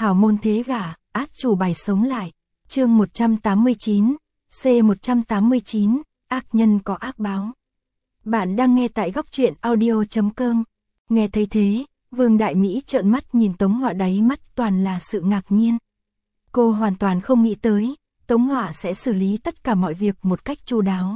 hảo môn thế gả, át chủ bài sống lại. Chương 189, C189, ác nhân có ác báo. Bạn đang nghe tại góc truyện audio.com. Nghe thấy thế, Vương Đại Mỹ trợn mắt nhìn Tống Họa, đáy mắt toàn là sự ngạc nhiên. Cô hoàn toàn không nghĩ tới, Tống Họa sẽ xử lý tất cả mọi việc một cách chu đáo.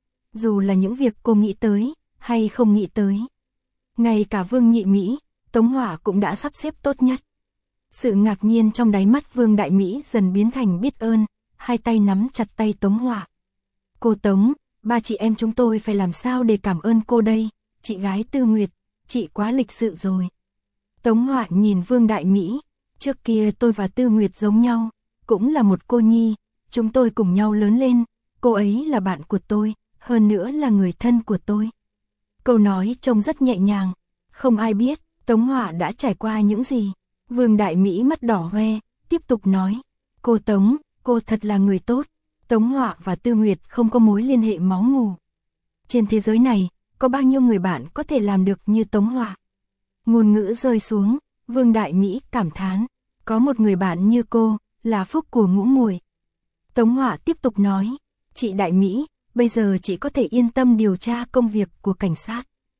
Dù là những việc cô nghĩ tới, hay không nghĩ tới. Ngay cả Vương Nhị Mỹ, Tống Họa cũng đã sắp xếp tốt nhất. Sự ngạc nhiên trong đáy mắt Vương Đại Mỹ dần biến thành biết ơn, hai tay nắm chặt tay Tống Họa. Cô Tống, ba chị em chúng tôi phải làm sao để cảm ơn cô đây, chị gái Tư Nguyệt, chị quá lịch sự rồi. Tống Họa nhìn Vương Đại Mỹ, trước kia tôi và Tư Nguyệt giống nhau, cũng là một cô nhi, chúng tôi cùng nhau lớn lên, cô ấy là bạn của tôi, hơn nữa là người thân của tôi. Câu nói trông rất nhẹ nhàng, không ai biết Tống Họa đã trải qua những gì. Vương Đại Mỹ mắt đỏ hoe, tiếp tục nói, cô Tống, cô thật là người tốt. Tống Họa và Tư Nguyệt không có mối liên hệ máu mủ. Trên thế giới này, có bao nhiêu người bạn có thể làm được như Tống Họa? Ngôn ngữ rơi xuống, Vương Đại Mỹ cảm thán, có một người bạn như cô, là phúc của ngũ muội. Tống Họa tiếp tục nói, chị Đại Mỹ, bây giờ chị có thể yên tâm điều tra công việc của cảnh sát.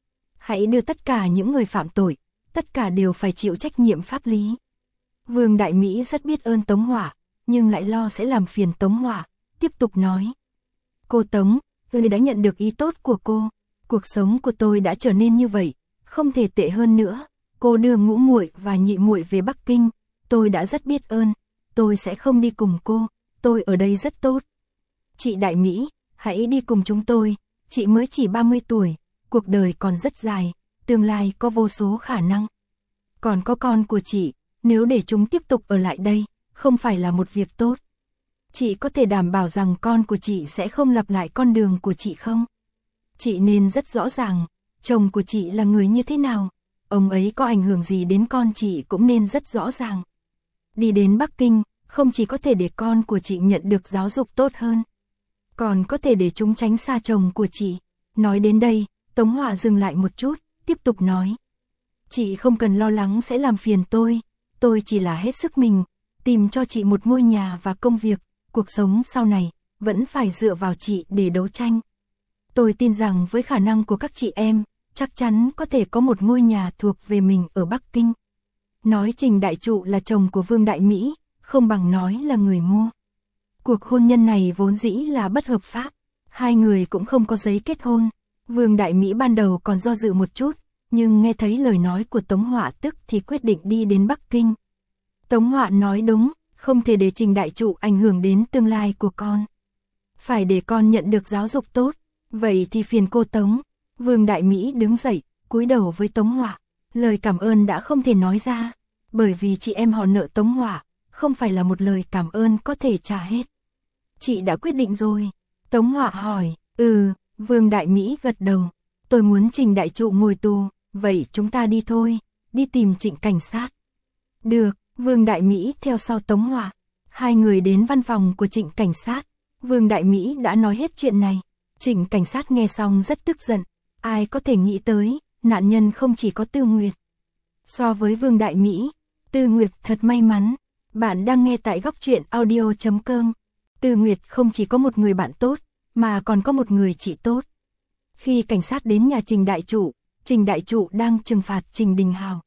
Hãy đưa tất cả những người phạm tội, tất cả đều phải chịu trách nhiệm pháp lý. Vương Đại Mỹ rất biết ơn Tống Họa, nhưng lại lo sẽ làm phiền Tống Họa, tiếp tục nói. Cô Tống, tôi đã nhận được ý tốt của cô, cuộc sống của tôi đã trở nên như vậy, không thể tệ hơn nữa. Cô đưa ngũ muội và nhị muội về Bắc Kinh, tôi đã rất biết ơn, tôi sẽ không đi cùng cô, tôi ở đây rất tốt. Chị Đại Mỹ, hãy đi cùng chúng tôi, chị mới chỉ 30 tuổi, cuộc đời còn rất dài, tương lai có vô số khả năng. Còn có con của chị, nếu để chúng tiếp tục ở lại đây, không phải là một việc tốt. Chị có thể đảm bảo rằng con của chị sẽ không lặp lại con đường của chị không? Chị nên rất rõ ràng, chồng của chị là người như thế nào, ông ấy có ảnh hưởng gì đến con chị cũng nên rất rõ ràng. Đi đến Bắc Kinh, không chỉ có thể để con của chị nhận được giáo dục tốt hơn, còn có thể để chúng tránh xa chồng của chị. Nói đến đây, Tống Họa dừng lại một chút, tiếp tục nói. Chị không cần lo lắng sẽ làm phiền tôi chỉ là hết sức mình, tìm cho chị một ngôi nhà và công việc, cuộc sống sau này, vẫn phải dựa vào chị để đấu tranh. Tôi tin rằng với khả năng của các chị em, chắc chắn có thể có một ngôi nhà thuộc về mình ở Bắc Kinh. Nói Trình Đại Trụ là chồng của Vương Đại Mỹ, không bằng nói là người mua. Cuộc hôn nhân này vốn dĩ là bất hợp pháp, hai người cũng không có giấy kết hôn. Vương Đại Mỹ ban đầu còn do dự một chút, nhưng nghe thấy lời nói của Tống Họa tức thì quyết định đi đến Bắc Kinh. Tống Họa nói đúng, không thể để Trình Đại Trụ ảnh hưởng đến tương lai của con. Phải để con nhận được giáo dục tốt, vậy thì phiền cô Tống. Vương Đại Mỹ đứng dậy, cúi đầu với Tống Họa, lời cảm ơn đã không thể nói ra, bởi vì chị em họ nợ Tống Họa, không phải là một lời cảm ơn có thể trả hết. Chị đã quyết định rồi? Tống Họa hỏi. Vương Đại Mỹ gật đầu. Tôi muốn Trình Đại Trụ ngồi tù, vậy chúng ta đi thôi, đi tìm Trịnh cảnh sát. Được, Vương Đại Mỹ theo sau Tống Họa. Hai người đến văn phòng của Trịnh cảnh sát. Vương Đại Mỹ đã nói hết chuyện này. Trịnh cảnh sát nghe xong rất tức giận. Ai có thể nghĩ tới, nạn nhân không chỉ có Tư Nguyệt. So với Vương Đại Mỹ, Tư Nguyệt thật may mắn. Bạn đang nghe tại góc truyện audio.com. Tư Nguyệt không chỉ có một người bạn tốt, mà còn có một người chị tốt. Khi cảnh sát đến nhà Trình Đại Trụ đang trừng phạt Trình Đình Hào.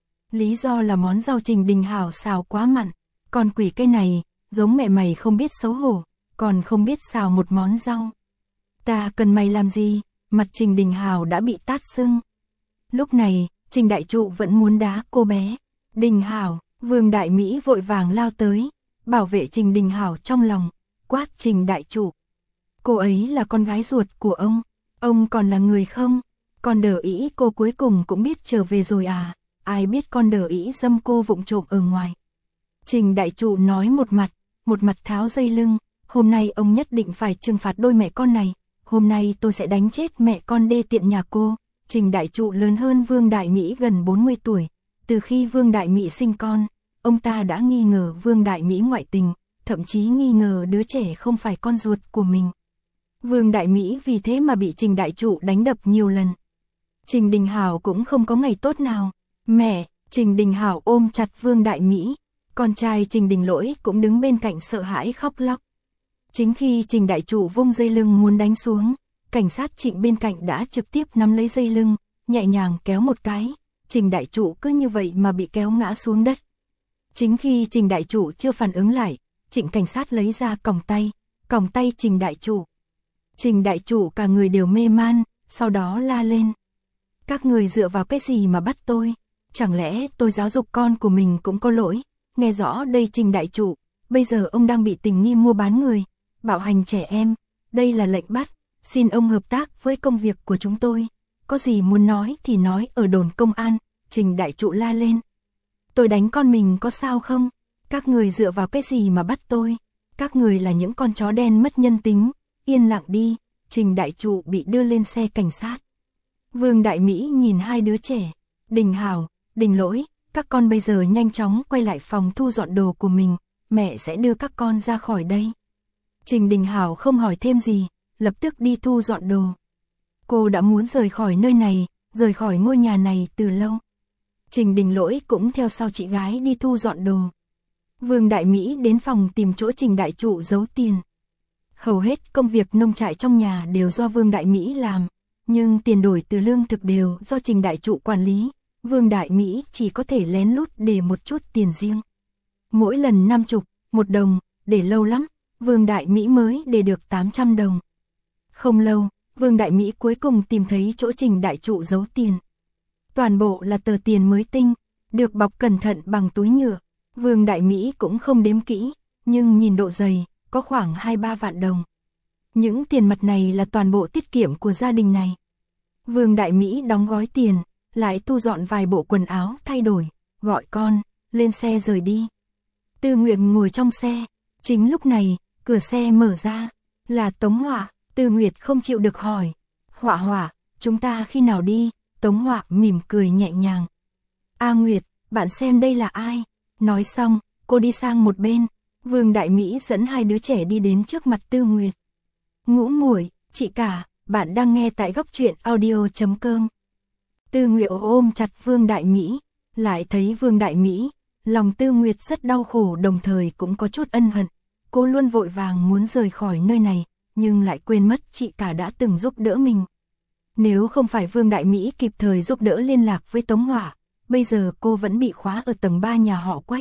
Lý do là món rau Trình Đình Hào xào quá mặn. Con quỷ cái này, giống mẹ mày không biết xấu hổ, còn không biết xào một món rau. Ta cần mày làm gì? Mặt Trình Đình Hào đã bị tát sưng. Lúc này, Trình Đại Trụ vẫn muốn đá cô bé. Đình Hào, Vương Đại Mỹ vội vàng lao tới, bảo vệ Trình Đình Hào trong lòng, quát Trình Đại Trụ. Cô ấy là con gái ruột của ông còn là người không? Con đờ ĩ cô cuối cùng cũng biết trở về rồi à? Ai biết con đờ ĩ dâm cô vụng trộm ở ngoài. Trình Đại Trụ nói một mặt tháo dây lưng, hôm nay ông nhất định phải trừng phạt đôi mẹ con này, hôm nay tôi sẽ đánh chết mẹ con đê tiện nhà cô. Trình Đại Trụ lớn hơn Vương Đại Mỹ gần 40 tuổi, từ khi Vương Đại Mỹ sinh con, ông ta đã nghi ngờ Vương Đại Mỹ ngoại tình, thậm chí nghi ngờ đứa trẻ không phải con ruột của mình. Vương Đại Mỹ vì thế mà bị Trình Đại Trụ đánh đập nhiều lần. Trình Đình Hào cũng không có ngày tốt nào. Mẹ, Trình Đình Hào ôm chặt Vương Đại Mỹ. Con trai Trình Đình Lỗi cũng đứng bên cạnh sợ hãi khóc lóc. Chính khi Trình đại trụ vung dây lưng muốn đánh xuống, cảnh sát Trịnh bên cạnh đã trực tiếp nắm lấy dây lưng, nhẹ nhàng kéo một cái, Trình đại trụ cứ như vậy mà bị kéo ngã xuống đất. Chính khi Trình đại trụ chưa phản ứng lại, Trịnh cảnh sát lấy ra còng tay Trình đại trụ. Trình đại trụ cả người đều mê man, sau đó la lên. Các người dựa vào cái gì mà bắt tôi? Chẳng lẽ tôi giáo dục con của mình cũng có lỗi? Nghe rõ đây Trình đại trụ, bây giờ ông đang bị tình nghi mua bán người, bạo hành trẻ em, đây là lệnh bắt, xin ông hợp tác với công việc của chúng tôi. Có gì muốn nói thì nói ở đồn công an, Trình đại trụ la lên. Tôi đánh con mình có sao không? Các người dựa vào cái gì mà bắt tôi? Các người là những con chó đen mất nhân tính, yên lặng đi. Trình đại trụ bị đưa lên xe cảnh sát. Vương Đại Mỹ nhìn hai đứa trẻ, Đình Hảo, Đình Lỗi, các con bây giờ nhanh chóng quay lại phòng thu dọn đồ của mình, mẹ sẽ đưa các con ra khỏi đây. Trình Đình Hảo không hỏi thêm gì, lập tức đi thu dọn đồ. Cô đã muốn rời khỏi nơi này, rời khỏi ngôi nhà này từ lâu. Trình Đình Lỗi cũng theo sau chị gái đi thu dọn đồ. Vương Đại Mỹ đến phòng tìm chỗ Trình đại trụ giấu tiền. Hầu hết công việc nông trại trong nhà đều do Vương Đại Mỹ làm, nhưng tiền đổi từ lương thực đều do Trình đại trụ quản lý. Vương Đại Mỹ chỉ có thể lén lút để một chút tiền riêng. Mỗi lần 50, 1 đồng, để lâu lắm, Vương Đại Mỹ mới để được 800 đồng. Không lâu, Vương Đại Mỹ cuối cùng tìm thấy chỗ Trình đại trụ giấu tiền. Toàn bộ là tờ tiền mới tinh, được bọc cẩn thận bằng túi nhựa. Vương Đại Mỹ cũng không đếm kỹ, nhưng nhìn độ dày, có khoảng 2-3 vạn đồng. Những tiền mặt này là toàn bộ tiết kiệm của gia đình này. Vương Đại Mỹ đóng gói tiền, lại thu dọn vài bộ quần áo thay đổi, gọi con, lên xe rời đi. Tư Nguyệt ngồi trong xe, chính lúc này, cửa xe mở ra, là Tống Họa. Tư Nguyệt không chịu được hỏi, Họa Họa, chúng ta khi nào đi? Tống Họa mỉm cười nhẹ nhàng. A Nguyệt, bạn xem đây là ai? Nói xong, cô đi sang một bên. Vương Đại Mỹ dẫn hai đứa trẻ đi đến trước mặt Tư Nguyệt. Ngũ muội, chị cả, bạn đang nghe tại góc truyện audio.com. Tư Nguyệt ôm chặt Vương Đại Mỹ, lại thấy Vương Đại Mỹ, lòng Tư Nguyệt rất đau khổ đồng thời cũng có chút ân hận. Cô luôn vội vàng muốn rời khỏi nơi này, nhưng lại quên mất chị cả đã từng giúp đỡ mình. Nếu không phải Vương Đại Mỹ kịp thời giúp đỡ liên lạc với Tống Họa, bây giờ cô vẫn bị khóa ở tầng 3 nhà họ Quách.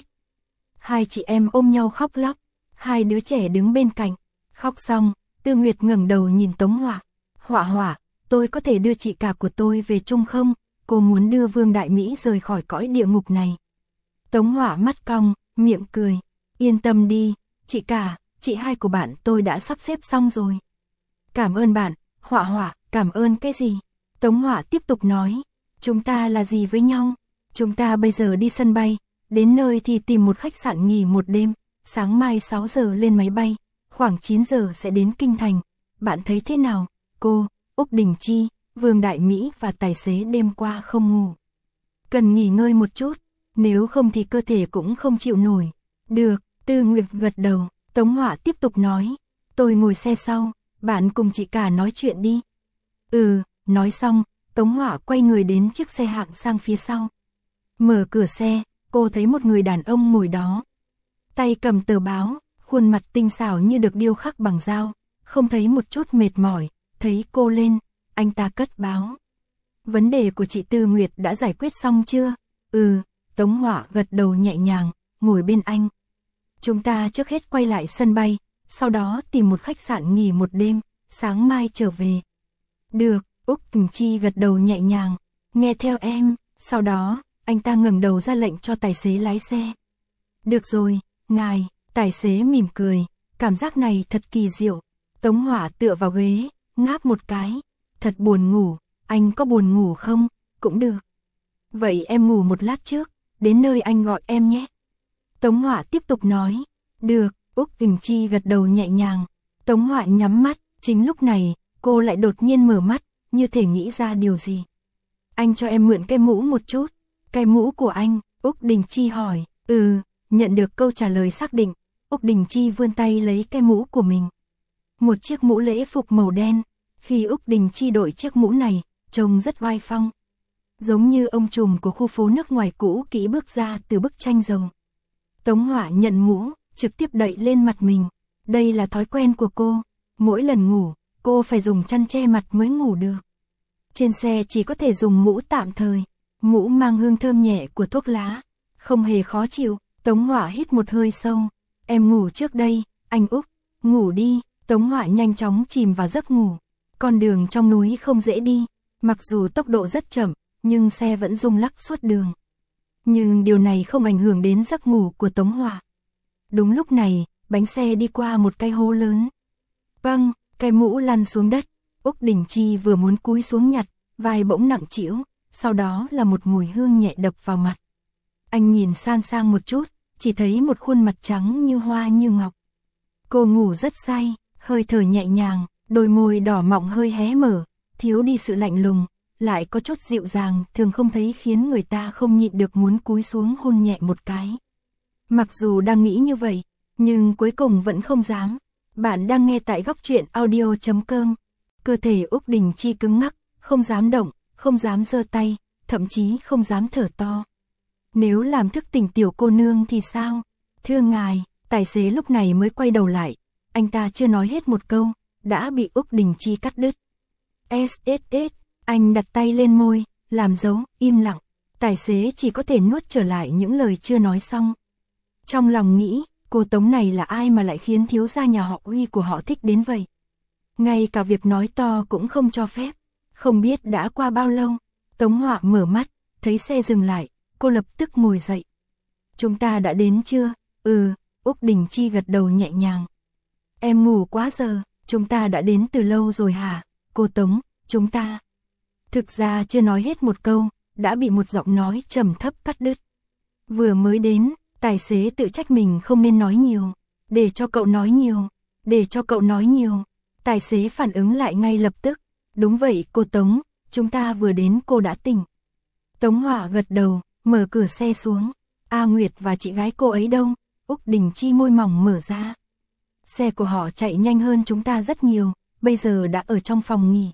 Hai chị em ôm nhau khóc lóc, hai đứa trẻ đứng bên cạnh. Khóc xong, Tư Nguyệt ngẩng đầu nhìn Tống Họa. Họa Họa, tôi có thể đưa chị cả của tôi về chung không? Cô muốn đưa Vương Đại Mỹ rời khỏi cõi địa ngục này. Tống Họa mắt cong, miệng cười. Yên tâm đi, chị cả, chị hai của bạn tôi đã sắp xếp xong rồi. Cảm ơn bạn, Họa Họa, cảm ơn cái gì? Tống Họa tiếp tục nói, chúng ta là gì với nhau? Chúng ta bây giờ đi sân bay, đến nơi thì tìm một khách sạn nghỉ một đêm, sáng mai 6 giờ lên máy bay, khoảng 9 giờ sẽ đến Kinh Thành. Bạn thấy thế nào? Cô, Úc Đình Chi, Vương Đại Mỹ và tài xế đêm qua không ngủ. Cần nghỉ ngơi một chút, nếu không thì cơ thể cũng không chịu nổi. Được, Tư Nguyệt gật đầu. Tống Họa tiếp tục nói, tôi ngồi xe sau, bạn cùng chị cả nói chuyện đi. Nói xong, Tống Họa quay người đến chiếc xe hạng sang phía sau. Mở cửa xe, cô thấy một người đàn ông ngồi đó. Tay cầm tờ báo, khuôn mặt tinh xảo như được điêu khắc bằng dao, không thấy một chút mệt mỏi. Thấy cô lên, anh ta cất báo. Vấn đề của chị Tư Nguyệt đã giải quyết xong chưa? Tống Họa gật đầu nhẹ nhàng, ngồi bên anh. Chúng ta trước hết quay lại sân bay, sau đó tìm một khách sạn nghỉ một đêm, sáng mai trở về. Được, Úc Đình Chi gật đầu nhẹ nhàng, nghe theo em. Sau đó, anh ta ngẩng đầu ra lệnh cho tài xế lái xe. Được rồi, ngài, tài xế mỉm cười, cảm giác này thật kỳ diệu. Tống Họa tựa vào ghế, ngáp một cái, thật buồn ngủ, anh có buồn ngủ không? Cũng được. Vậy em ngủ một lát trước, đến nơi anh gọi em nhé. Tống Họa tiếp tục nói, được, Úc Đình Chi gật đầu nhẹ nhàng. Tống Họa nhắm mắt, chính lúc này, cô lại đột nhiên mở mắt, như thể nghĩ ra điều gì. Anh cho em mượn cái mũ một chút. Cái mũ của anh, Úc Đình Chi hỏi. Nhận được câu trả lời xác định, Úc Đình Chi vươn tay lấy cái mũ của mình. Một chiếc mũ lễ phục màu đen, khi Úc Đình Chi đội chiếc mũ này, trông rất oai phong. Giống như ông trùm của khu phố nước ngoài cũ kỹ bước ra từ bức tranh rồng. Tống Hỏa nhận mũ, trực tiếp đậy lên mặt mình. Đây là thói quen của cô. Mỗi lần ngủ, cô phải dùng chăn che mặt mới ngủ được. Trên xe chỉ có thể dùng mũ tạm thời. Mũ mang hương thơm nhẹ của thuốc lá. Không hề khó chịu. Tống Hỏa hít một hơi sâu. Em ngủ trước đây, anh Úc. Ngủ đi. Tống Hỏa nhanh chóng chìm vào giấc ngủ. Con đường trong núi không dễ đi. Mặc dù tốc độ rất chậm, nhưng xe vẫn rung lắc suốt đường. Nhưng điều này không ảnh hưởng đến giấc ngủ của Tống Hỏa. Đúng lúc này, bánh xe đi qua một cái hố lớn. Vâng, cái mũ lăn xuống đất. Úc Đình Chi vừa muốn cúi xuống nhặt, vai bỗng nặng trĩu, sau đó là một mùi hương nhẹ đập vào mặt. Anh nhìn san sang một chút, chỉ thấy một khuôn mặt trắng như hoa như ngọc. Cô ngủ rất say, hơi thở nhẹ nhàng, đôi môi đỏ mọng hơi hé mở, thiếu đi sự lạnh lùng, lại có chút dịu dàng, thường không thấy, khiến người ta không nhịn được muốn cúi xuống hôn nhẹ một cái. Mặc dù đang nghĩ như vậy, nhưng cuối cùng vẫn không dám. Bạn đang nghe tại góc truyện audio.com. Cơ thể Úc Đình Chi cứng ngắc, không dám động, không dám giơ tay, thậm chí không dám thở to. Nếu làm thức tỉnh tiểu cô nương thì sao? Thưa ngài, tài xế lúc này mới quay đầu lại. Anh ta chưa nói hết một câu, đã bị Úc Đình Chi cắt đứt. SSS, anh đặt tay lên môi, làm dấu, im lặng. Tài xế chỉ có thể nuốt trở lại những lời chưa nói xong. Trong lòng nghĩ, cô Tống này là ai mà lại khiến thiếu gia nhà họ Uy của họ thích đến vậy? Ngay cả việc nói to cũng không cho phép. Không biết đã qua bao lâu, Tống Hỏa mở mắt, thấy xe dừng lại, cô lập tức ngồi dậy. Chúng ta đã đến chưa? Úc Đình Chi gật đầu nhẹ nhàng. Em ngủ quá giờ, chúng ta đã đến từ lâu rồi hả? Cô Tống, chúng ta. Thực ra chưa nói hết một câu, đã bị một giọng nói trầm thấp cắt đứt. Vừa mới đến, tài xế tự trách mình không nên nói nhiều. Để cho cậu nói nhiều, để cho cậu nói nhiều. Tài xế phản ứng lại ngay lập tức. Đúng vậy cô Tống, chúng ta vừa đến cô đã tỉnh. Tống Hỏa gật đầu, mở cửa xe xuống. A Nguyệt và chị gái cô ấy đâu? Úc Đình Chi môi mỏng mở ra. Xe của họ chạy nhanh hơn chúng ta rất nhiều, bây giờ đã ở trong phòng nghỉ.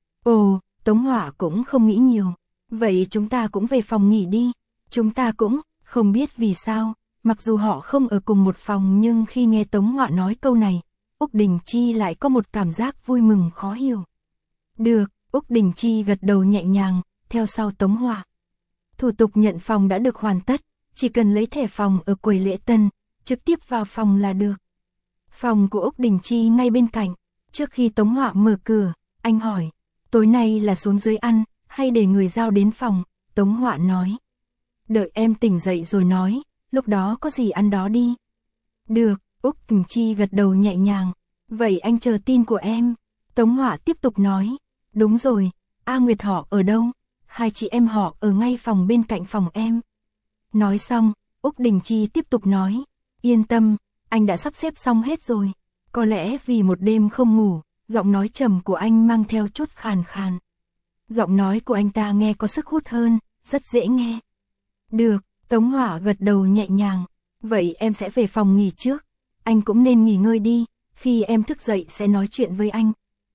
Ồ, Tống Hỏa cũng không nghĩ nhiều. Vậy chúng ta cũng về phòng nghỉ đi. Chúng ta cũng, không biết vì sao, mặc dù họ không ở cùng một phòng nhưng khi nghe Tống Hỏa nói câu này, Úc Đình Chi lại có một cảm giác vui mừng khó hiểu. Được, Úc Đình Chi gật đầu nhẹ nhàng, theo sau Tống Hỏa. Thủ tục nhận phòng đã được hoàn tất, chỉ cần lấy thẻ phòng ở quầy lễ tân, trực tiếp vào phòng là được. Phòng của Úc Đình Chi ngay bên cạnh. Trước khi Tống Hỏa mở cửa, anh hỏi, tối nay là xuống dưới ăn, hay để người giao đến phòng? Tống Hỏa nói, đợi em tỉnh dậy rồi nói, lúc đó có gì ăn đó đi. Được, Úc Đình Chi gật đầu nhẹ nhàng, vậy anh chờ tin của em. Tống Hỏa tiếp tục nói, đúng rồi, A Nguyệt họ ở đâu? Hai chị em họ ở ngay phòng bên cạnh phòng em. Nói xong, Úc Đình Chi tiếp tục nói, yên tâm, anh đã sắp xếp xong hết rồi. Có lẽ vì một đêm không ngủ, giọng nói trầm của anh mang theo chút khàn khàn. Giọng nói của anh ta nghe có sức hút hơn, rất dễ nghe. Được, Tống Hỏa gật đầu nhẹ nhàng, vậy em sẽ về phòng nghỉ trước. Anh cũng nên nghỉ ngơi đi, khi em thức dậy sẽ nói chuyện với anh.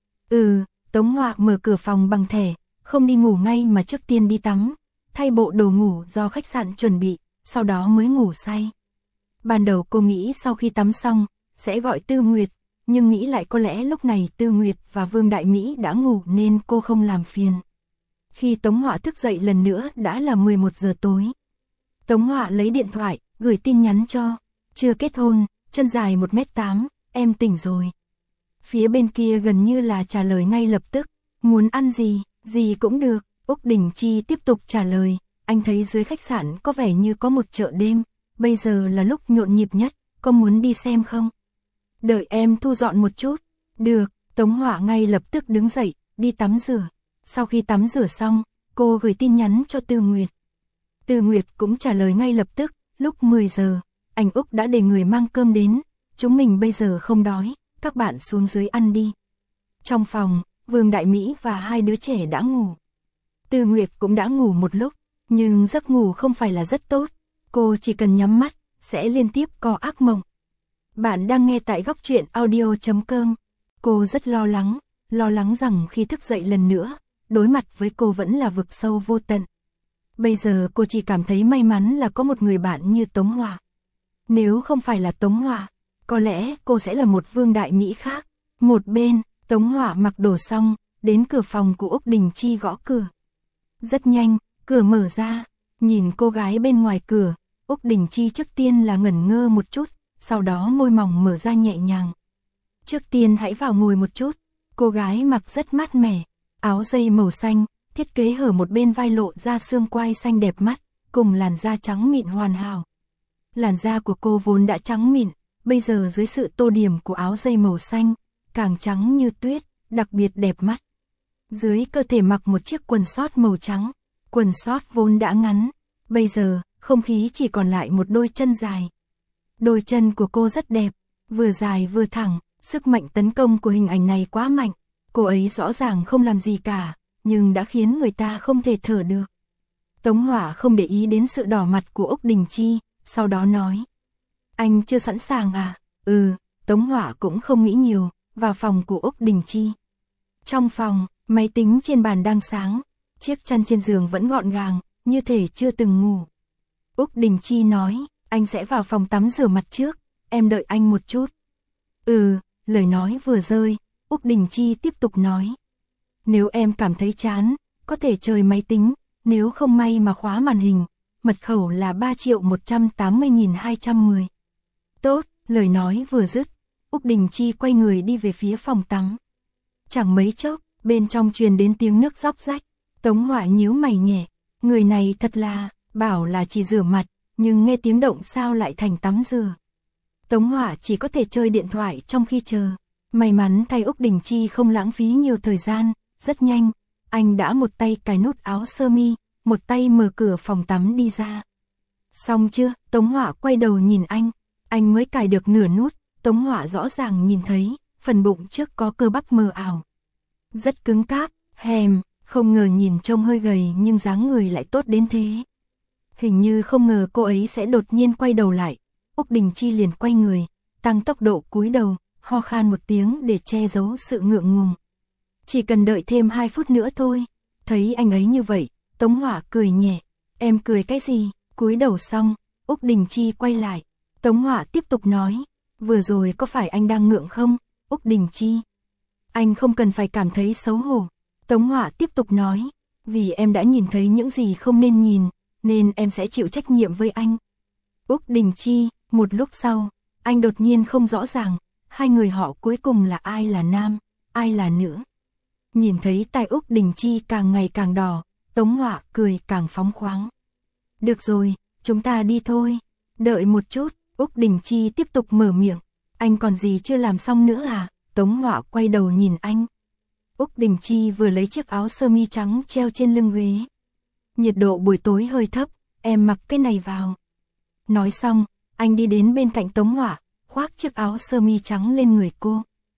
Tống Hỏa mở cửa phòng bằng thẻ, không đi ngủ ngay mà trước tiên đi tắm, thay bộ đồ ngủ do khách sạn chuẩn bị, sau đó mới ngủ say. Ban đầu cô nghĩ sau khi tắm xong, sẽ gọi Tư Nguyệt, nhưng nghĩ lại có lẽ lúc này Tư Nguyệt và Vương Đại Mỹ đã ngủ nên cô không làm phiền. Khi Tống Hỏa thức dậy lần nữa đã là 11 giờ tối. Tống Hỏa lấy điện thoại, gửi tin nhắn cho, chưa kết hôn, chân dài 1m8, em tỉnh rồi. Phía bên kia gần như là trả lời ngay lập tức, muốn ăn gì, gì cũng được. Úc Đình Chi tiếp tục trả lời, anh thấy dưới khách sạn có vẻ như có một chợ đêm, bây giờ là lúc nhộn nhịp nhất, có muốn đi xem không? Đợi em thu dọn một chút. Được, Tống Hỏa ngay lập tức đứng dậy, đi tắm rửa. Sau khi tắm rửa xong, cô gửi tin nhắn cho Tư Nguyệt. Tư Nguyệt cũng trả lời ngay lập tức, lúc 10 giờ, anh Úc đã để người mang cơm đến, chúng mình bây giờ không đói, các bạn xuống dưới ăn đi. Trong phòng, Vương Đại Mỹ và hai đứa trẻ đã ngủ. Tư Nguyệt cũng đã ngủ một lúc, nhưng giấc ngủ không phải là rất tốt, cô chỉ cần nhắm mắt, sẽ liên tiếp có ác mộng. Bạn đang nghe tại góc truyện audio.com. Cô rất lo lắng rằng khi thức dậy lần nữa, đối mặt với cô vẫn là vực sâu vô tận. Bây giờ cô chỉ cảm thấy may mắn là có một người bạn như Tống Hỏa. Nếu không phải là Tống Hỏa, có lẽ cô sẽ là một vương đại mỹ khác. Một bên, Tống Hỏa mặc đồ xong, đến cửa phòng của Úc Đình Chi gõ cửa. Rất nhanh, cửa mở ra, nhìn cô gái bên ngoài cửa, Úc Đình Chi trước tiên là ngẩn ngơ một chút, sau đó môi mỏng mở ra nhẹ nhàng. Trước tiên hãy vào ngồi một chút. Cô gái mặc rất mát mẻ, áo dây màu xanh, thiết kế hở một bên vai lộ ra xương quai xanh đẹp mắt, cùng làn da trắng mịn hoàn hảo. Làn da của cô vốn đã trắng mịn, bây giờ dưới sự tô điểm của áo dây màu xanh, càng trắng như tuyết, đặc biệt đẹp mắt. Dưới cơ thể mặc một chiếc quần sót màu trắng, quần sót vốn đã ngắn, bây giờ, không khí chỉ còn lại một đôi chân dài. Đôi chân của cô rất đẹp, vừa dài vừa thẳng, sức mạnh tấn công của hình ảnh này quá mạnh. Cô ấy rõ ràng không làm gì cả, nhưng đã khiến người ta không thể thở được. Tống Hỏa không để ý đến sự đỏ mặt của Úc Đình Chi, sau đó nói. Anh chưa sẵn sàng à? Tống Hỏa cũng không nghĩ nhiều, vào phòng của Úc Đình Chi. Trong phòng, máy tính trên bàn đang sáng, chiếc chăn trên giường vẫn gọn gàng, như thể chưa từng ngủ. Úc Đình Chi nói, anh sẽ vào phòng tắm rửa mặt trước, em đợi anh một chút. Lời nói vừa rơi, Úc Đình Chi tiếp tục nói. Nếu em cảm thấy chán, có thể chơi máy tính, nếu không may mà khóa màn hình, mật khẩu là 3.180.210. Tốt, lời nói vừa dứt, Úc Đình Chi quay người đi về phía phòng tắm. Chẳng mấy chốc, bên trong truyền đến tiếng nước róc rách, Tống Hỏa nhíu mày nhẹ, người này thật là, bảo là chỉ rửa mặt, nhưng nghe tiếng động sao lại thành tắm rửa. Tống Hỏa chỉ có thể chơi điện thoại trong khi chờ. May mắn thay Úc Đình Chi không lãng phí nhiều thời gian, rất nhanh, anh đã một tay cài nút áo sơ mi, một tay mở cửa phòng tắm đi ra. Xong chưa? Tống Hỏa quay đầu nhìn anh mới cài được nửa nút, Tống Hỏa rõ ràng nhìn thấy, phần bụng trước có cơ bắp mờ ảo. Rất cứng cáp, không ngờ nhìn trông hơi gầy nhưng dáng người lại tốt đến thế. Hình như không ngờ cô ấy sẽ đột nhiên quay đầu lại, Úc Đình Chi liền quay người, tăng tốc độ cúi đầu, ho khan một tiếng để che giấu sự ngượng ngùng. Chỉ cần đợi thêm 2 phút nữa thôi. Thấy anh ấy như vậy, Tống Hỏa cười nhẹ. Em cười cái gì? Cúi đầu xong, Úc Đình Chi quay lại. Tống Hỏa tiếp tục nói. Vừa rồi có phải anh đang ngượng không? Úc Đình Chi. Anh không cần phải cảm thấy xấu hổ. Tống Hỏa tiếp tục nói. Vì em đã nhìn thấy những gì không nên nhìn, nên em sẽ chịu trách nhiệm với anh. Úc Đình Chi. Một lúc sau, anh đột nhiên không rõ ràng, hai người họ cuối cùng là ai là nam, ai là nữ. Nhìn thấy tai Úc Đình Chi càng ngày càng đỏ, Tống Hỏa cười càng phóng khoáng. Được rồi, chúng ta đi thôi. Đợi một chút, Úc Đình Chi tiếp tục mở miệng. Anh còn gì chưa làm xong nữa à? Tống Hỏa quay đầu nhìn anh. Úc Đình Chi vừa lấy chiếc áo sơ mi trắng treo trên lưng ghế. Nhiệt độ buổi tối hơi thấp, em mặc cái này vào. Nói xong, anh đi đến bên cạnh Tống Hỏa, khoác chiếc áo sơ mi trắng lên người cô.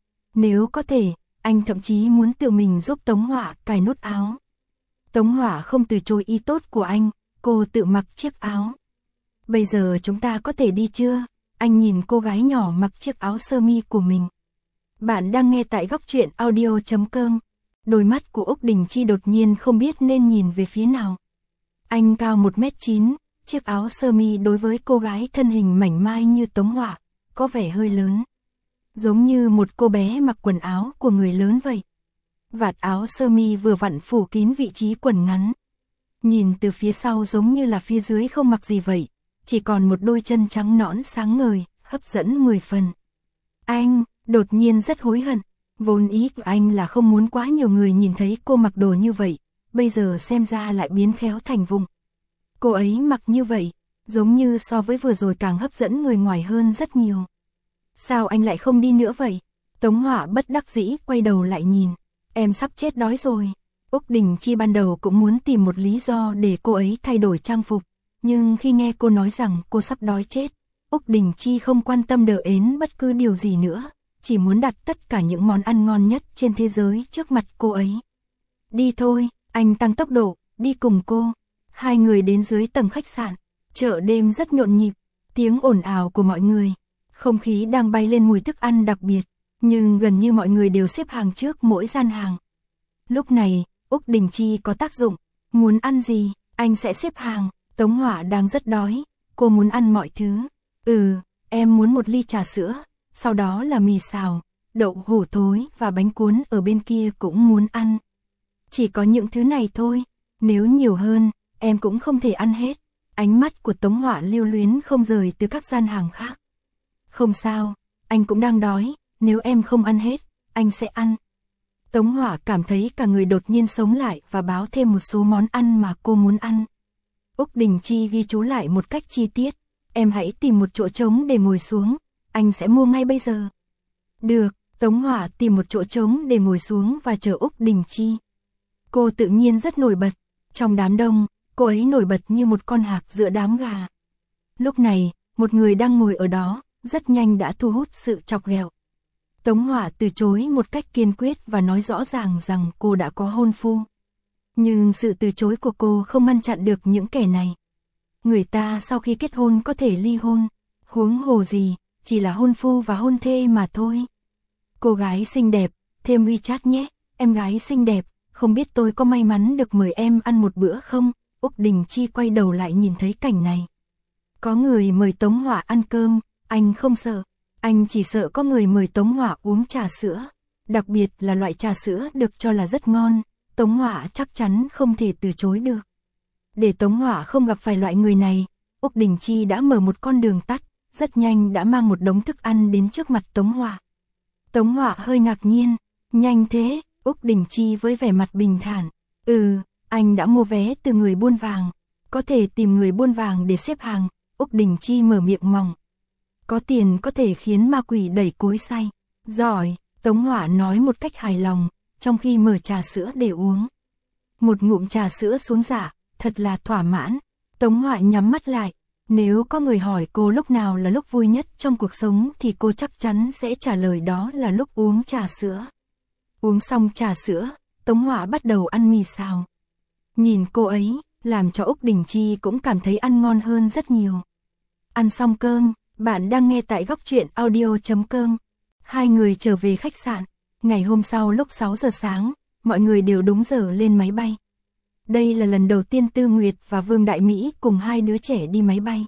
Nếu có thể, anh thậm chí muốn tự mình giúp Tống Hỏa cài nút áo. Tống Hỏa không từ chối ý tốt của anh, cô tự mặc chiếc áo. Bây giờ chúng ta có thể đi chưa? Anh nhìn cô gái nhỏ mặc chiếc áo sơ mi của mình. Bạn đang nghe tại góc truyện audio.com. Đôi mắt của Úc Đình Chi đột nhiên không biết nên nhìn về phía nào. Anh cao 1m9, chiếc áo sơ mi đối với cô gái thân hình mảnh mai như Tống Hỏa, có vẻ hơi lớn. Giống như một cô bé mặc quần áo của người lớn vậy. Vạt áo sơ mi vừa vặn phủ kín vị trí quần ngắn. Nhìn từ phía sau giống như là phía dưới không mặc gì vậy, chỉ còn một đôi chân trắng nõn sáng ngời, hấp dẫn 10 phần. Anh, đột nhiên rất hối hận, vốn ý của anh là không muốn quá nhiều người nhìn thấy cô mặc đồ như vậy, bây giờ xem ra lại biến khéo thành vụng. Cô ấy mặc như vậy, giống như so với vừa rồi càng hấp dẫn người ngoài hơn rất nhiều. Sao anh lại không đi nữa vậy? Tống Hỏa bất đắc dĩ quay đầu lại nhìn. Em sắp chết đói rồi. Úc Đình Chi ban đầu cũng muốn tìm một lý do để cô ấy thay đổi trang phục. Nhưng khi nghe cô nói rằng cô sắp đói chết, Úc Đình Chi không quan tâm đờ ến bất cứ điều gì nữa. Chỉ muốn đặt tất cả những món ăn ngon nhất trên thế giới trước mặt cô ấy. Đi thôi, anh tăng tốc độ, đi cùng cô. Hai người đến dưới tầng khách sạn. Chợ đêm rất nhộn nhịp, tiếng ồn ào của mọi người. Không khí đang bay lên mùi thức ăn đặc biệt, nhưng gần như mọi người đều xếp hàng trước mỗi gian hàng. Lúc này, Úc Đình Chi có tác dụng, muốn ăn gì, anh sẽ xếp hàng. Tống Hỏa đang rất đói, cô muốn ăn mọi thứ. em muốn một ly trà sữa, sau đó là mì xào, đậu hũ thối và bánh cuốn ở bên kia cũng muốn ăn. Chỉ có những thứ này thôi, nếu nhiều hơn, em cũng không thể ăn hết. Ánh mắt của Tống Họa lưu luyến không rời từ các gian hàng khác. Không sao, anh cũng đang đói, nếu em không ăn hết, anh sẽ ăn. Tống Họa cảm thấy cả người đột nhiên sống lại và báo thêm một số món ăn mà cô muốn ăn. Úc Đình Chi ghi chú lại một cách chi tiết. Em hãy tìm một chỗ trống để ngồi xuống, anh sẽ mua ngay bây giờ. Được, Tống Họa tìm một chỗ trống để ngồi xuống và chờ Úc Đình Chi. Cô tự nhiên rất nổi bật. Trong đám đông, cô ấy nổi bật như một con hạc giữa đám gà. Lúc này, một người đang ngồi ở đó, rất nhanh đã thu hút sự chọc ghẹo. Tống Họa từ chối một cách kiên quyết và nói rõ ràng rằng cô đã có hôn phu. Nhưng sự từ chối của cô không ngăn chặn được những kẻ này. Người ta sau khi kết hôn có thể ly hôn, huống hồ gì, chỉ là hôn phu và hôn thê mà thôi. Cô gái xinh đẹp, thêm WeChat nhé, em gái xinh đẹp, không biết tôi có may mắn được mời em ăn một bữa không? Úc Đình Chi quay đầu lại nhìn thấy cảnh này. Có người mời Tống Họa ăn cơm, anh không sợ, anh chỉ sợ có người mời Tống Họa uống trà sữa, đặc biệt là loại trà sữa được cho là rất ngon, Tống Họa chắc chắn không thể từ chối được. Để Tống Họa không gặp phải loại người này, Úc Đình Chi đã mở một con đường tắt, rất nhanh đã mang một đống thức ăn đến trước mặt Tống Họa. Tống Họa hơi ngạc nhiên, nhanh thế, Úc Đình Chi với vẻ mặt bình thản. Anh đã mua vé từ người buôn vàng, có thể tìm người buôn vàng để xếp hàng, Úc Đình Chi mở miệng mỏng. Có tiền có thể khiến ma quỷ đẩy cối xay. Giỏi, Tống Họa nói một cách hài lòng, trong khi mở trà sữa để uống. Một ngụm trà sữa xuống dạ, thật là thỏa mãn. Tống Họa nhắm mắt lại. Nếu có người hỏi cô lúc nào là lúc vui nhất trong cuộc sống thì cô chắc chắn sẽ trả lời đó là lúc uống trà sữa. Uống xong trà sữa, Tống Họa bắt đầu ăn mì xào. Nhìn cô ấy, làm cho Úc Đình Chi cũng cảm thấy ăn ngon hơn rất nhiều. Ăn xong cơm, bạn đang nghe tại Góc Truyện Audio.com. Hai người trở về khách sạn. Ngày hôm sau lúc 6 giờ sáng, mọi người đều đúng giờ lên máy bay. Đây là lần đầu tiên Tư Nguyệt và Vương Đại Mỹ cùng hai đứa trẻ đi máy bay.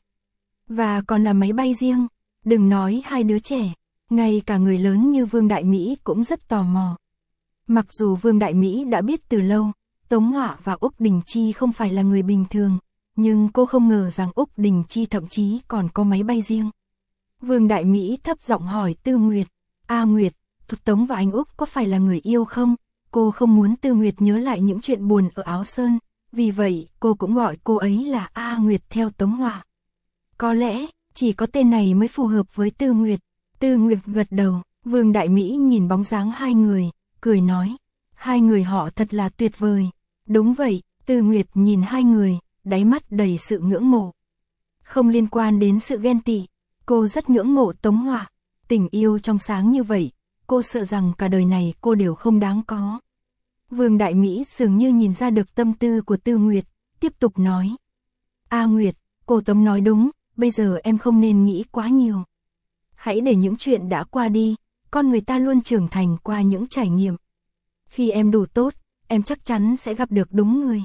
Và còn là máy bay riêng, đừng nói hai đứa trẻ, ngay cả người lớn như Vương Đại Mỹ cũng rất tò mò. Mặc dù Vương Đại Mỹ đã biết từ lâu, Tống Họa và Úc Đình Chi không phải là người bình thường, nhưng cô không ngờ rằng Úc Đình Chi thậm chí còn có máy bay riêng. Vương Đại Mỹ thấp giọng hỏi Tư Nguyệt, Nguyệt, Tống và anh Úc có phải là người yêu không? Cô không muốn Tư Nguyệt nhớ lại những chuyện buồn ở Áo Sơn, vì vậy cô cũng gọi cô ấy là Nguyệt theo Tống Họa. Có lẽ, chỉ có tên này mới phù hợp với Tư Nguyệt. Tư Nguyệt gật đầu, Vương Đại Mỹ nhìn bóng dáng hai người, cười nói, hai người họ thật là tuyệt vời. Đúng vậy, Tư Nguyệt nhìn hai người, đáy mắt đầy sự ngưỡng mộ. Không liên quan đến sự ghen tị, cô rất ngưỡng mộ Tống Họa. Tình yêu trong sáng như vậy, cô sợ rằng cả đời này cô đều không đáng có. Vương Đại Mỹ dường như nhìn ra được tâm tư của Tư Nguyệt, tiếp tục nói. Nguyệt, cô Tống nói đúng, bây giờ em không nên nghĩ quá nhiều. Hãy để những chuyện đã qua đi, con người ta luôn trưởng thành qua những trải nghiệm. Khi em đủ tốt, em chắc chắn sẽ gặp được đúng người.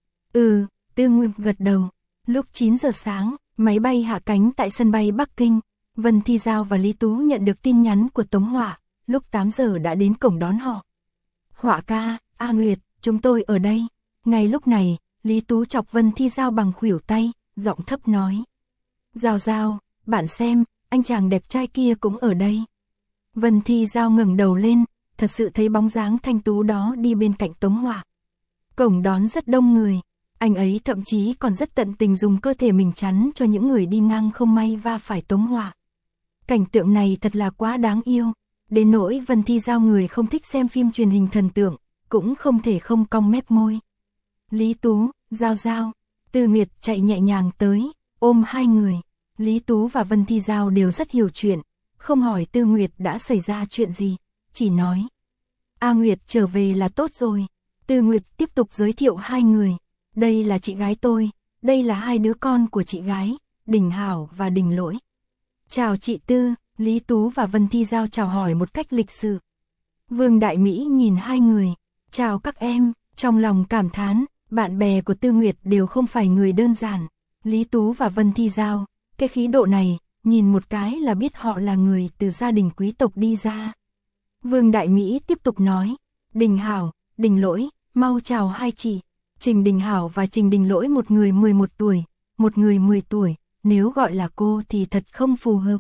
Tư Nguyệt gật đầu. Lúc 9 giờ sáng, máy bay hạ cánh tại sân bay Bắc Kinh. Vân Thi Giao và Lý Tú nhận được tin nhắn của Tống Họa, lúc 8 giờ đã đến cổng đón họ. Họa ca, Nguyệt, chúng tôi ở đây. Ngay lúc này, Lý Tú chọc Vân Thi Giao bằng khuỷu tay, giọng thấp nói. Giao Giao, bạn xem, anh chàng đẹp trai kia cũng ở đây. Vân Thi Giao ngẩng đầu lên, thật sự thấy bóng dáng thanh tú đó đi bên cạnh Tống Họa. Cổng đón rất đông người, anh ấy thậm chí còn rất tận tình dùng cơ thể mình chắn cho những người đi ngang không may va phải Tống Họa. Cảnh tượng này thật là quá đáng yêu, đến nỗi Vân Thi Giao người không thích xem phim truyền hình thần tượng, cũng không thể không cong mép môi. Lý Tú, Giao Giao, Tư Nguyệt chạy nhẹ nhàng tới, ôm hai người. Lý Tú và Vân Thi Giao đều rất hiểu chuyện, không hỏi Tư Nguyệt đã xảy ra chuyện gì, chỉ nói. Nguyệt trở về là tốt rồi. Tư Nguyệt tiếp tục giới thiệu hai người. Đây là chị gái tôi, đây là hai đứa con của chị gái, Đình Hảo và Đình Lỗi. Chào chị Tư, Lý Tú và Vân Thi Giao chào hỏi một cách lịch sự. Vương Đại Mỹ nhìn hai người, chào các em, trong lòng cảm thán, bạn bè của Tư Nguyệt đều không phải người đơn giản. Lý Tú và Vân Thi Giao, cái khí độ này, nhìn một cái là biết họ là người từ gia đình quý tộc đi ra. Vương Đại Mỹ tiếp tục nói, Đình Hảo, Đình Lỗi, mau chào hai chị. Trình Đình Hảo và Trình Đình Lỗi, một người 11 tuổi, một người 10 tuổi, nếu gọi là cô thì thật không phù hợp.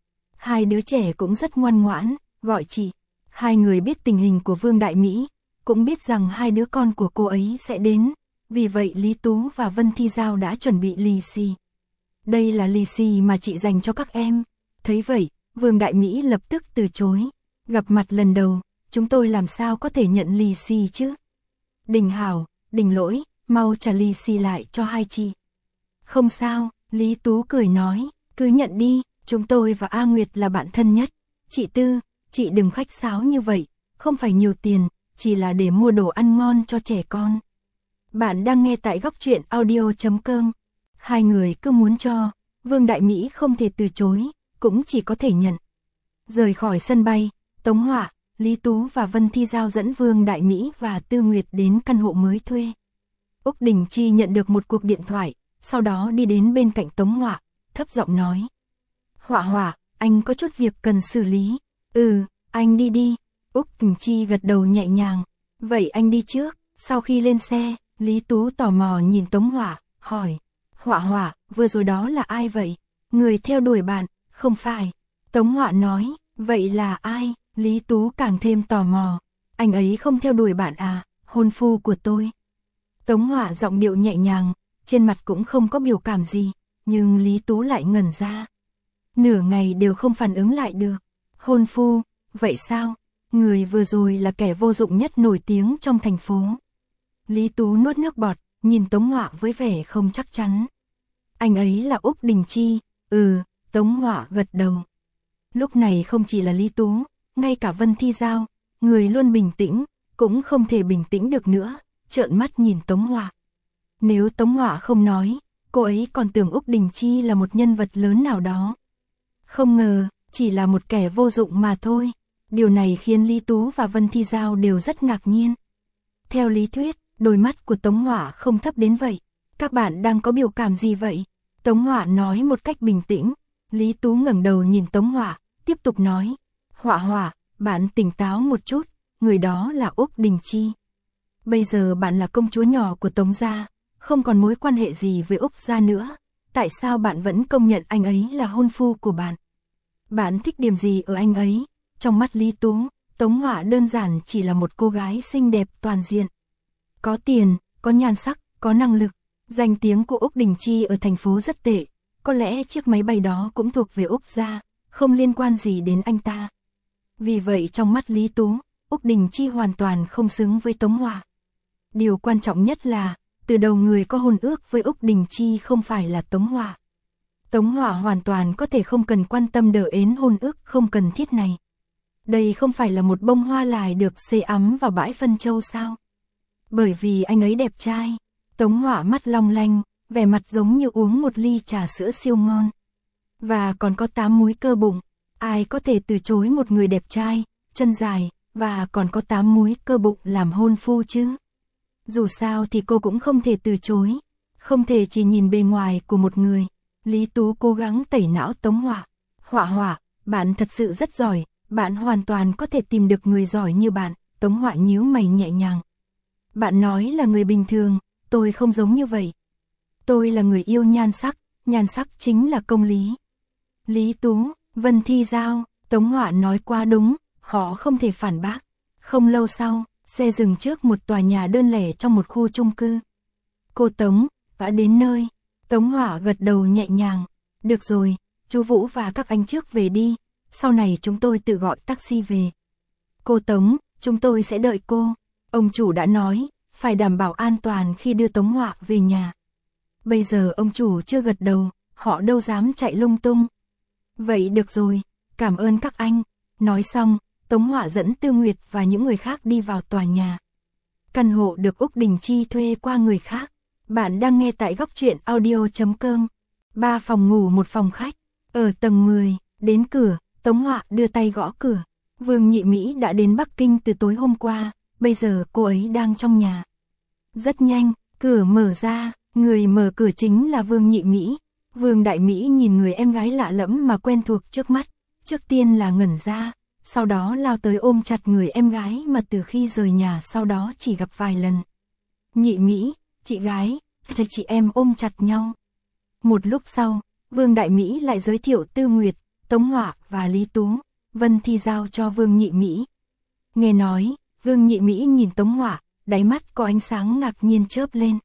Hai đứa trẻ cũng rất ngoan ngoãn, gọi chị. Hai người biết tình hình của Vương Đại Mỹ, cũng biết rằng hai đứa con của cô ấy sẽ đến, vì vậy Lý Tú và Vân Thi Giao đã chuẩn bị lì xì. Đây là lì xì mà chị dành cho các em. Thấy vậy, Vương Đại Mỹ lập tức từ chối. Gặp mặt lần đầu, chúng tôi làm sao có thể nhận lì xì chứ? Đình Hảo, Đình Lỗi, mau trả lì xì lại cho hai chị. Không sao, Lý Tú cười nói, cứ nhận đi, chúng tôi và A Nguyệt là bạn thân nhất. Chị Tư, chị đừng khách sáo như vậy, không phải nhiều tiền, chỉ là để mua đồ ăn ngon cho trẻ con. Bạn đang nghe tại Góc Truyện Audio.com. Hai người cứ muốn cho, Vương Đại Mỹ không thể từ chối, cũng chỉ có thể nhận. Rời khỏi sân bay, Tống Họa, Lý Tú và Vân Thi Giao dẫn Vương Đại Mỹ và Tư Nguyệt đến căn hộ mới thuê. Úc Đình Chi nhận được một cuộc điện thoại, sau đó đi đến bên cạnh Tống Họa, thấp giọng nói. Họa Họa, anh có chút việc cần xử lý. Anh đi đi. Úc Đình Chi gật đầu nhẹ nhàng. Vậy anh đi trước. Sau khi lên xe, Lý Tú tò mò nhìn Tống Họa, hỏi. Họa Họa, vừa rồi đó là ai vậy? Người theo đuổi bạn, không phải. Tống Họa nói, vậy là ai? Lý Tú càng thêm tò mò. Anh ấy không theo đuổi bạn à, hôn phu của tôi. Tống Họa giọng điệu nhẹ nhàng, trên mặt cũng không có biểu cảm gì, nhưng Lý Tú lại ngẩn ra. Nửa ngày đều không phản ứng lại được. Hôn phu, vậy sao? Người vừa rồi là kẻ vô dụng nhất nổi tiếng trong thành phố. Lý Tú nuốt nước bọt, nhìn Tống Họa với vẻ không chắc chắn. Anh ấy là Úc Đình Chi. Tống Họa gật đầu. Lúc này không chỉ là Lý Tú, ngay cả Vân Thi Giao, người luôn bình tĩnh, cũng không thể bình tĩnh được nữa, trợn mắt nhìn Tống Họa. Nếu Tống Họa không nói, cô ấy còn tưởng Úc Đình Chi là một nhân vật lớn nào đó. Không ngờ, chỉ là một kẻ vô dụng mà thôi. Điều này khiến Lý Tú và Vân Thi Giao đều rất ngạc nhiên. Theo lý thuyết, đôi mắt của Tống Họa không thấp đến vậy. Các bạn đang có biểu cảm gì vậy? Tống Họa nói một cách bình tĩnh. Lý Tú ngẩng đầu nhìn Tống Họa, tiếp tục nói. Họa Họa, bạn tỉnh táo một chút, người đó là Úc Đình Chi. Bây giờ bạn là công chúa nhỏ của Tống gia, không còn mối quan hệ gì với Úc gia nữa. Tại sao bạn vẫn công nhận anh ấy là hôn phu của bạn? Bạn thích điểm gì ở anh ấy? Trong mắt Lý Tú, Tống Họa đơn giản chỉ là một cô gái xinh đẹp toàn diện. Có tiền, có nhan sắc, có năng lực. Danh tiếng của Úc Đình Chi ở thành phố rất tệ. Có lẽ chiếc máy bay đó cũng thuộc về Úc gia, không liên quan gì đến anh ta. Vì vậy trong mắt Lý Tú, Úc Đình Chi hoàn toàn không xứng với Tống Họa. Điều quan trọng nhất là, từ đầu người có hôn ước với Úc Đình Chi không phải là Tống Họa. Tống Họa hoàn toàn có thể không cần quan tâm đờ ến hôn ước không cần thiết này. Đây không phải là một bông hoa lài được xê ấm vào bãi phân châu sao? Bởi vì anh ấy đẹp trai. Tống Họa mắt long lanh, vẻ mặt giống như uống một ly trà sữa siêu ngon. Và còn có 8 múi cơ bụng. Ai có thể từ chối một người đẹp trai, chân dài, và còn có 8 múi cơ bụng làm hôn phu chứ? Dù sao thì cô cũng không thể từ chối. Không thể chỉ nhìn bề ngoài của một người. Lý Tú cố gắng tẩy não Tống Họa. Họa Họa, bạn thật sự rất giỏi, bạn hoàn toàn có thể tìm được người giỏi như bạn. Tống Họa nhíu mày nhẹ nhàng. Bạn nói là người bình thường, tôi không giống như vậy. Tôi là người yêu nhan sắc chính là công lý. Lý Tú, Vân Thi Giao, Tống Họa nói quá đúng, họ không thể phản bác. Không lâu sau, xe dừng trước một tòa nhà đơn lẻ trong một khu chung cư. Cô Tống, đã đến nơi. Tống Họa gật đầu nhẹ nhàng. Được rồi, chú Vũ và các anh trước về đi, sau này chúng tôi tự gọi taxi về. Cô Tống, chúng tôi sẽ đợi cô. Ông chủ đã nói, phải đảm bảo an toàn khi đưa Tống Họa về nhà. Bây giờ ông chủ chưa gật đầu, họ đâu dám chạy lung tung. Vậy được rồi, cảm ơn các anh. Nói xong, Tống Họa dẫn Tư Nguyệt và những người khác đi vào tòa nhà. Căn hộ được Úc Đình Chi thuê qua người khác. Bạn đang nghe tại Góc Truyện Audio.com. 3 phòng ngủ 1 phòng khách. Ở tầng 10, đến cửa, Tống Họa đưa tay gõ cửa. Vương Nhị Mỹ đã đến Bắc Kinh từ tối hôm qua, bây giờ cô ấy đang trong nhà. Rất nhanh, cửa mở ra, người mở cửa chính là Vương Nhị Mỹ. Vương Đại Mỹ nhìn người em gái lạ lẫm mà quen thuộc trước mắt, trước tiên là ngẩn ra, sau đó lao tới ôm chặt người em gái mà từ khi rời nhà sau đó chỉ gặp vài lần. Nhị Mỹ, chị gái, chị em ôm chặt nhau. Một lúc sau, Vương Đại Mỹ lại giới thiệu Tư Nguyệt, Tống Họa và Lý Tú, Vân Thi giao cho Vương Nhị Mỹ. Nghe nói, Vương Nhị Mỹ nhìn Tống Họa, đáy mắt có ánh sáng ngạc nhiên chớp lên.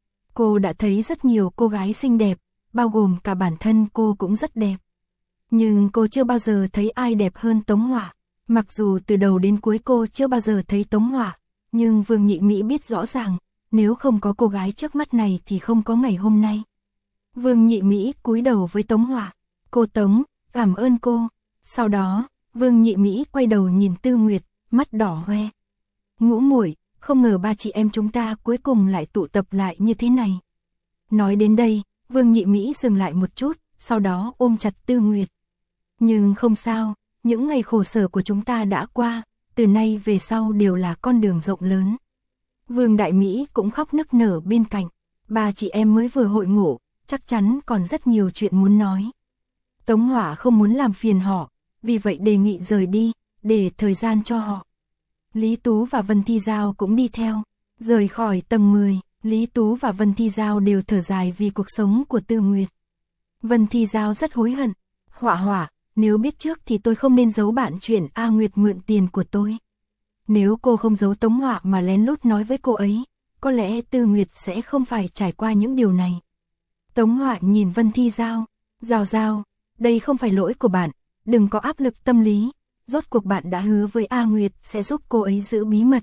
Cô đã thấy rất nhiều cô gái xinh đẹp, bao gồm cả bản thân cô cũng rất đẹp. Nhưng cô chưa bao giờ thấy ai đẹp hơn Tống Họa. Mặc dù từ đầu đến cuối cô chưa bao giờ thấy Tống Họa, nhưng Vương Nhị Mỹ biết rõ ràng, nếu không có cô gái trước mắt này thì không có ngày hôm nay. Vương Nhị Mỹ cúi đầu với Tống Họa. Cô Tống, cảm ơn cô. Sau đó, Vương Nhị Mỹ quay đầu nhìn Tư Nguyệt, mắt đỏ hoe. Ngũ muội, không ngờ ba chị em chúng ta cuối cùng lại tụ tập lại như thế này. Nói đến đây, Vương Nhị Mỹ dừng lại một chút, sau đó ôm chặt Tư Nguyệt. Nhưng không sao, những ngày khổ sở của chúng ta đã qua, từ nay về sau đều là con đường rộng lớn. Vương Đại Mỹ cũng khóc nức nở bên cạnh, ba chị em mới vừa hội ngộ, chắc chắn còn rất nhiều chuyện muốn nói. Tống Họa không muốn làm phiền họ, vì vậy đề nghị rời đi, để thời gian cho họ. Lý Tú và Vân Thi giao cũng đi theo, rời khỏi tầng 10, Lý Tú và Vân Thi giao đều thở dài vì cuộc sống của Tư Nguyệt. Vân Thi giao rất hối hận, Họa, nếu biết trước thì tôi không nên giấu bạn chuyện A Nguyệt mượn tiền của tôi. Nếu cô không giấu Tống Họa mà lén lút nói với cô ấy, có lẽ Tư Nguyệt sẽ không phải trải qua những điều này. Tống Họa nhìn Vân Thi giao, Giao, đây không phải lỗi của bạn, đừng có áp lực tâm lý, rốt cuộc bạn đã hứa với A Nguyệt sẽ giúp cô ấy giữ bí mật.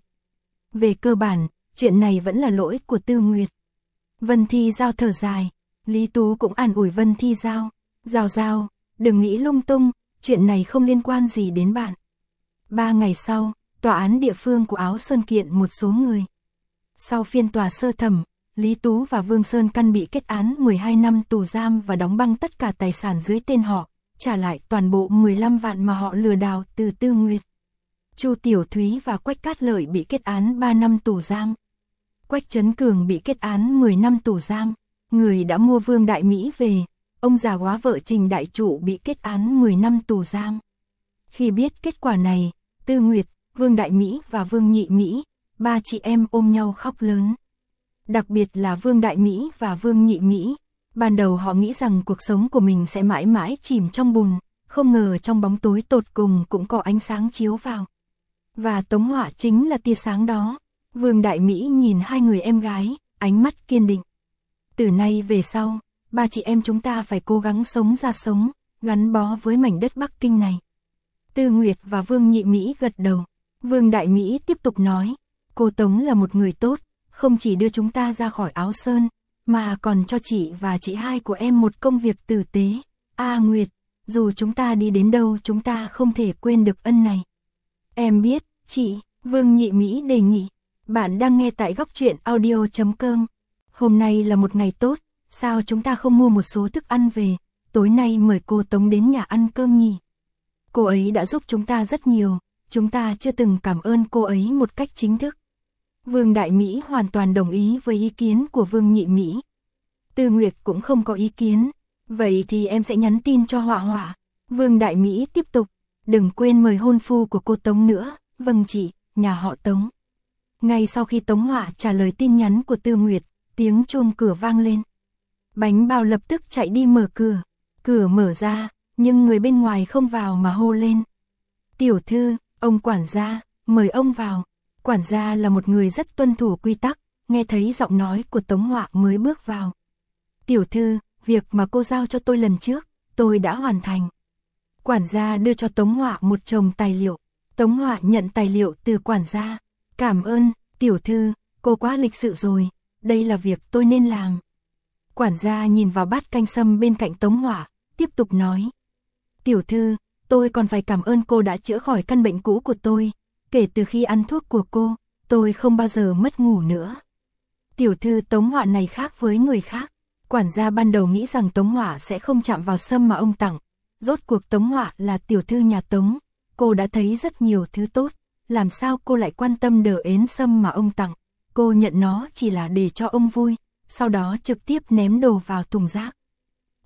Về cơ bản, chuyện này vẫn là lỗi của Tư Nguyệt. Vân Thi giao thở dài, Lý Tú cũng an ủi Vân Thi giao, Giao, đừng nghĩ lung tung, chuyện này không liên quan gì đến bạn. 3 ngày sau, tòa án địa phương của Áo Sơn kiện một số người. Sau phiên tòa sơ thẩm, Lý Tú và Vương Sơn Căn bị kết án 12 năm tù giam và đóng băng tất cả tài sản dưới tên họ, trả lại toàn bộ 15 vạn mà họ lừa đảo từ Tư Nguyệt. Chu Tiểu Thúy và Quách Cát Lợi bị kết án 3 năm tù giam. Quách Trấn Cường bị kết án 10 năm tù giam. Người đã mua Vương Đại Mỹ về, ông già góa vợ Trình Đại Trụ bị kết án 10 năm tù giam. Khi biết kết quả này, Tư Nguyệt, Vương Đại Mỹ và Vương Nhị Mỹ, ba chị em ôm nhau khóc lớn. Đặc biệt là Vương Đại Mỹ và Vương Nhị Mỹ, ban đầu họ nghĩ rằng cuộc sống của mình sẽ mãi mãi chìm trong bùn, không ngờ trong bóng tối tột cùng cũng có ánh sáng chiếu vào. Và Tống Họa chính là tia sáng đó. Vương Đại Mỹ nhìn hai người em gái, ánh mắt kiên định. Từ nay về sau, ba chị em chúng ta phải cố gắng sống ra sống, gắn bó với mảnh đất Bắc Kinh này. Tư Nguyệt và Vương Nhị Mỹ gật đầu. Vương Đại Mỹ tiếp tục nói, cô Tống là một người tốt, không chỉ đưa chúng ta ra khỏi Áo Sơn, mà còn cho chị và chị hai của em một công việc tử tế. Nguyệt, dù chúng ta đi đến đâu chúng ta không thể quên được ân này. Em biết, chị, Vương Nhị Mỹ đề nghị. Bạn đang nghe tại góc truyện audio.com. Hôm nay là một ngày tốt, sao chúng ta không mua một số thức ăn về, tối nay mời cô Tống đến nhà ăn cơm nhỉ? Cô ấy đã giúp chúng ta rất nhiều, chúng ta chưa từng cảm ơn cô ấy một cách chính thức. Vương Đại Mỹ hoàn toàn đồng ý với ý kiến của Vương Nhị Mỹ. Tư Nguyệt cũng không có ý kiến, vậy thì em sẽ nhắn tin cho Họa. Vương Đại Mỹ tiếp tục, đừng quên mời hôn phu của cô Tống nữa. Vâng chị, nhà họ Tống. Ngay sau khi Tống Họa trả lời tin nhắn của Tư Nguyệt, tiếng chuông cửa vang lên. Bánh bao lập tức chạy đi mở cửa. Cửa mở ra, nhưng người bên ngoài không vào mà hô lên. Tiểu thư, ông quản gia, mời ông vào. Quản gia là một người rất tuân thủ quy tắc, nghe thấy giọng nói của Tống Họa mới bước vào. Tiểu thư, việc mà cô giao cho tôi lần trước, tôi đã hoàn thành. Quản gia đưa cho Tống Họa một chồng tài liệu. Tống Họa nhận tài liệu từ quản gia. Cảm ơn, tiểu thư, cô quá lịch sự rồi, đây là việc tôi nên làm. Quản gia nhìn vào bát canh sâm bên cạnh Tống Họa, tiếp tục nói. Tiểu thư, tôi còn phải cảm ơn cô đã chữa khỏi căn bệnh cũ của tôi. Kể từ khi ăn thuốc của cô, tôi không bao giờ mất ngủ nữa. Tiểu thư Tống Họa này khác với người khác. Quản gia ban đầu nghĩ rằng Tống Họa sẽ không chạm vào sâm mà ông tặng. Rốt cuộc Tống Họa là tiểu thư nhà Tống. Cô đã thấy rất nhiều thứ tốt. Làm sao cô lại quan tâm đờ ến sâm mà ông tặng. Cô nhận nó chỉ là để cho ông vui. Sau đó trực tiếp ném đồ vào thùng rác.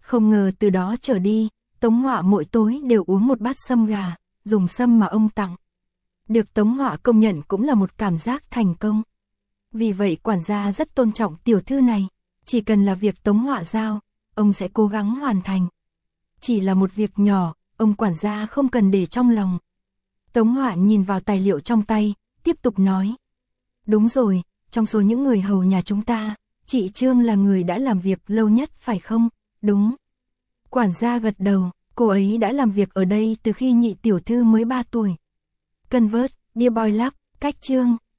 Không ngờ từ đó trở đi, Tống Họa mỗi tối đều uống một bát sâm gà, dùng sâm mà ông tặng. Được Tống Họa công nhận cũng là một cảm giác thành công. Vì vậy quản gia rất tôn trọng tiểu thư này, chỉ cần là việc Tống Họa giao, ông sẽ cố gắng hoàn thành. Chỉ là một việc nhỏ, ông quản gia không cần để trong lòng. Tống Họa nhìn vào tài liệu trong tay, tiếp tục nói. Đúng rồi, trong số những người hầu nhà chúng ta, chị Trương là người đã làm việc lâu nhất phải không? Đúng. Quản gia gật đầu, cô ấy đã làm việc ở đây từ khi nhị tiểu thư mới 3 tuổi. Convert, Dear Boy Love, cách Trương.